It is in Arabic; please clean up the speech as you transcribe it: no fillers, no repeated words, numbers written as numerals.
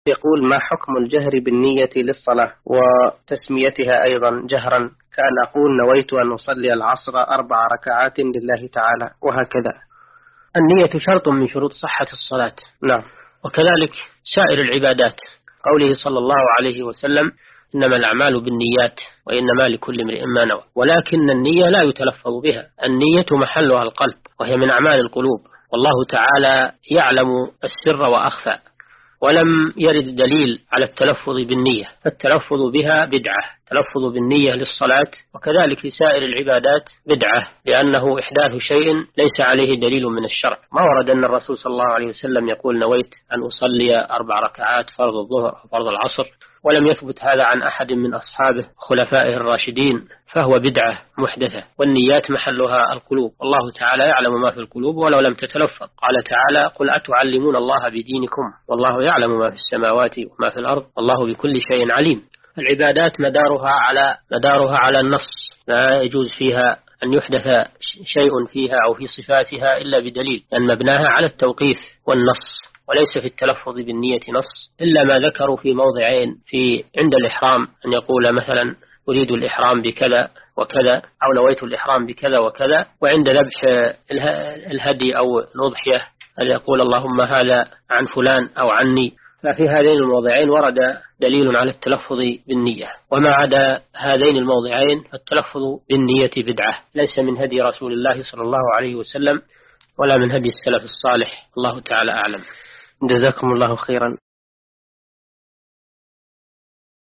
يقول: ما حكم الجهر بالنية للصلاة وتسميتها أيضا جهرا، كأن أقول نويت أن أصلي العصر 4 ركعات لله تعالى وهكذا؟ النية شرط من شروط صحة الصلاة. نعم. وكذلك سائر العبادات، قوله صلى الله عليه وسلم: إنما الأعمال بالنيات وإنما لكل امرئ ما نوى. ولكن النية لا يتلفظ بها، النية محلها القلب وهي من أعمال القلوب، والله تعالى يعلم السر وأخفى، ولم يرد دليل على التلفظ بالنية، فالتلفظ بها بدعة، التلفظ بالنية للصلاة وكذلك في سائر العبادات بدعة، لأنه إحداث شيء ليس عليه دليل من الشرع. ما ورد أن الرسول صلى الله عليه وسلم يقول نويت أن أصلي 4 ركعات فرض الظهر وفرض العصر، ولم يثبت هذا عن أحد من أصحابه خلفائه الراشدين، فهو بدعة محدثة، والنيات محلها القلوب، والله تعالى يعلم ما في القلوب ولو لم تتلفظ. قال تعالى: قل أتعلمون الله بدينكم والله يعلم ما في السماوات وما في الأرض والله بكل شيء عليم. العبادات مدارها على النص، لا يجوز فيها أن يحدث شيء فيها أو في صفاتها إلا بدليل، لأن مبناها على التوقيف والنص، وليس في التلفظ بالنية نص، إلا ما ذكروا في موضعين: في عند الإحرام أن يقول مثلا أريد الإحرام بكذا وكذا، أو نويت الإحرام بكذا وكذا، وعند ذبح الهدي أو الأضحية أن يقول اللهم هذا عن فلان أو عني. ففي هذين الموضعين ورد دليل على التلفظ بالنية، وما عدا هذين الموضعين فالتلفظ بالنية بدعة، ليس من هدي رسول الله صلى الله عليه وسلم ولا من هدي السلف الصالح، الله تعالى أعلم. جزاكم الله خيرا.